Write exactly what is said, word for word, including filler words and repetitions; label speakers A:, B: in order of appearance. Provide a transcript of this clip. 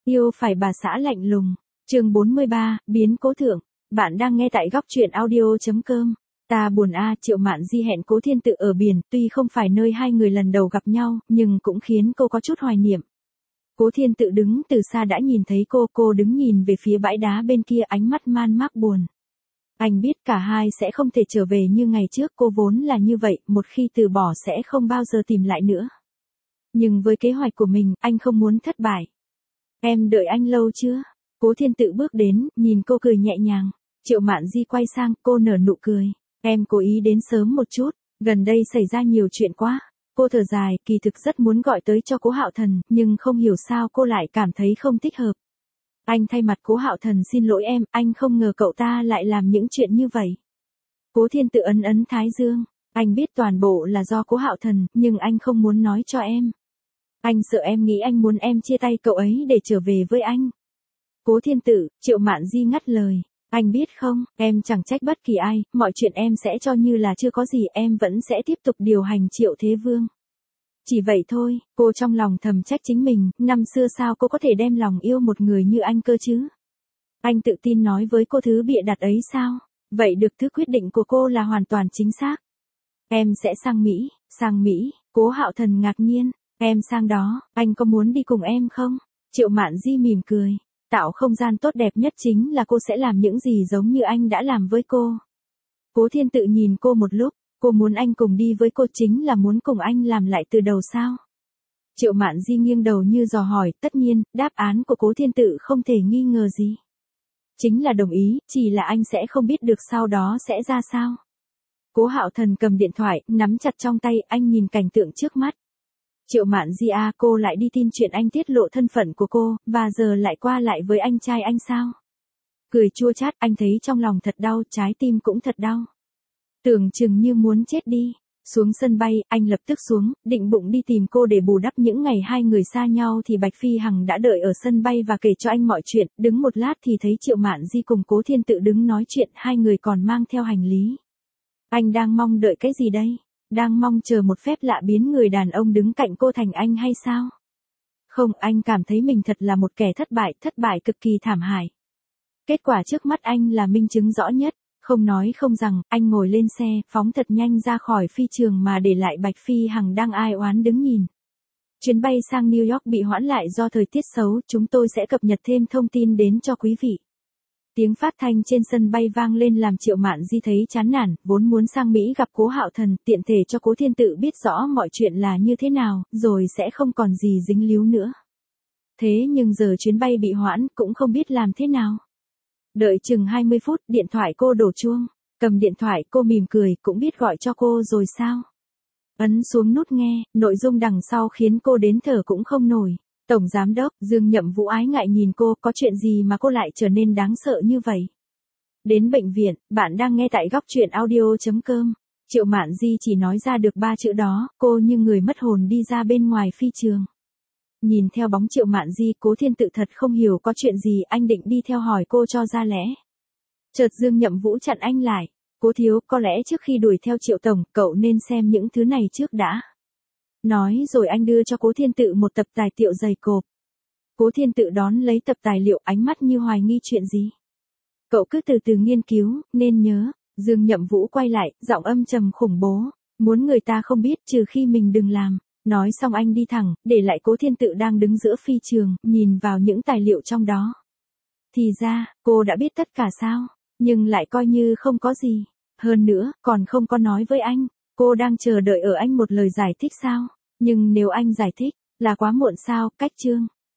A: Yêu phải bà xã lạnh lùng. Chương bốn mươi ba, biến cố thượng. Bạn đang nghe tại góc truyện audio chấm com. Ta buồn a, Triệu Mạn Di hẹn Cố Thiên Tự ở biển, tuy không phải nơi hai người lần đầu gặp nhau, nhưng cũng khiến cô có chút hoài niệm. Cố Thiên Tự đứng từ xa đã nhìn thấy cô, cô đứng nhìn về phía bãi đá bên kia, ánh mắt man mác buồn. Anh biết cả hai sẽ không thể trở về như ngày trước, cô vốn là như vậy, một khi từ bỏ sẽ không bao giờ tìm lại nữa. Nhưng với kế hoạch của mình, anh không muốn thất bại. Em đợi anh lâu chưa? Cố Thiên Tự bước đến, nhìn cô cười nhẹ nhàng. Triệu Mạn Di quay sang, cô nở nụ cười. Em cố ý đến sớm một chút, gần đây xảy ra nhiều chuyện quá. Cô thở dài, kỳ thực rất muốn gọi tới cho Cố Hạo Thần, nhưng không hiểu sao cô lại cảm thấy không thích hợp. Anh thay mặt Cố Hạo Thần xin lỗi em, anh không ngờ cậu ta lại làm những chuyện như vậy. Cố Thiên Tự ấn ấn thái dương, anh biết toàn bộ là do Cố Hạo Thần, nhưng anh không muốn nói cho em. Anh sợ em nghĩ anh muốn em chia tay cậu ấy để trở về với anh. Cố Thiên Tự, Triệu Mạn Di ngắt lời. Anh biết không, em chẳng trách bất kỳ ai, mọi chuyện em sẽ cho như là chưa có gì, em vẫn sẽ tiếp tục điều hành Triệu Thế Vương. Chỉ vậy thôi, cô trong lòng thầm trách chính mình, năm xưa sao cô có thể đem lòng yêu một người như anh cơ chứ? Anh tự tin nói với cô thứ bịa đặt ấy sao? Vậy được, thứ quyết định của cô là hoàn toàn chính xác. Em sẽ sang Mỹ, sang Mỹ, Cố Hạo Thần ngạc nhiên. Em sang đó, anh có muốn đi cùng em không? Triệu Mạn Di mỉm cười. Tạo không gian tốt đẹp nhất chính là cô sẽ làm những gì giống như anh đã làm với cô. Cố Thiên Tự nhìn cô một lúc, cô muốn anh cùng đi với cô chính là muốn cùng anh làm lại từ đầu sao? Triệu Mạn Di nghiêng đầu như dò hỏi, tất nhiên, đáp án của Cố Thiên Tự không thể nghi ngờ gì. Chính là đồng ý, chỉ là anh sẽ không biết được sau đó sẽ ra sao. Cố Hạo Thần cầm điện thoại, nắm chặt trong tay, anh nhìn cảnh tượng trước mắt. Triệu Mạn Di à, cô lại đi tin chuyện anh tiết lộ thân phận của cô, và giờ lại qua lại với anh trai anh sao? Cười chua chát, anh thấy trong lòng thật đau, trái tim cũng thật đau. Tưởng chừng như muốn chết đi. Xuống sân bay, anh lập tức xuống, định bụng đi tìm cô để bù đắp những ngày hai người xa nhau thì Bạch Phi Hằng đã đợi ở sân bay và kể cho anh mọi chuyện, đứng một lát thì thấy Triệu Mạn Di cùng Cố Thiên Tự đứng nói chuyện, hai người còn mang theo hành lý. Anh đang mong đợi cái gì đây? Đang mong chờ một phép lạ biến người đàn ông đứng cạnh cô thành anh hay sao? Không, anh cảm thấy mình thật là một kẻ thất bại, thất bại cực kỳ thảm hại. Kết quả trước mắt anh là minh chứng rõ nhất, không nói không rằng, anh ngồi lên xe, phóng thật nhanh ra khỏi phi trường mà để lại Bạch Phi Hằng đang ai oán đứng nhìn. Chuyến bay sang New York bị hoãn lại do thời tiết xấu, chúng tôi sẽ cập nhật thêm thông tin đến cho quý vị. Tiếng phát thanh trên sân bay vang lên làm Triệu Mạn Di thấy chán nản, vốn muốn sang Mỹ gặp Cố Hạo Thần, tiện thể cho Cố Thiên Tự biết rõ mọi chuyện là như thế nào, rồi sẽ không còn gì dính líu nữa. Thế nhưng giờ chuyến bay bị hoãn, cũng không biết làm thế nào. Đợi chừng hai mươi phút, điện thoại cô đổ chuông. Cầm điện thoại, cô mỉm cười, cũng biết gọi cho cô rồi sao? Ấn xuống nút nghe, nội dung đằng sau khiến cô đến thở cũng không nổi. Tổng Giám đốc, Dương Nhậm Vũ ái ngại nhìn cô, có chuyện gì mà cô lại trở nên đáng sợ như vậy? Đến bệnh viện, bạn đang nghe tại góc truyện audio chấm com. Triệu Mạn Di chỉ nói ra được ba chữ đó, cô như người mất hồn đi ra bên ngoài phi trường. Nhìn theo bóng Triệu Mạn Di, Cố Thiên Tự thật không hiểu có chuyện gì, anh định đi theo hỏi cô cho ra lẽ. Chợt Dương Nhậm Vũ chặn anh lại. Cố thiếu, có lẽ trước khi đuổi theo Triệu Tổng, cậu nên xem những thứ này trước đã. Nói rồi anh đưa cho Cố Thiên Tự một tập tài liệu dày cộp. Cố Thiên Tự đón lấy tập tài liệu, ánh mắt như hoài nghi chuyện gì. Cậu cứ từ từ nghiên cứu, nên nhớ. Dương Nhậm Vũ quay lại, giọng âm trầm khủng bố. Muốn người ta không biết trừ khi mình đừng làm. Nói xong anh đi thẳng, để lại Cố Thiên Tự đang đứng giữa phi trường, nhìn vào những tài liệu trong đó. Thì ra, cô đã biết tất cả sao, nhưng lại coi như không có gì. Hơn nữa, còn không có nói với anh. Cô đang chờ đợi ở anh một lời giải thích sao? Nhưng nếu anh giải thích, là quá muộn sao? Cách chương.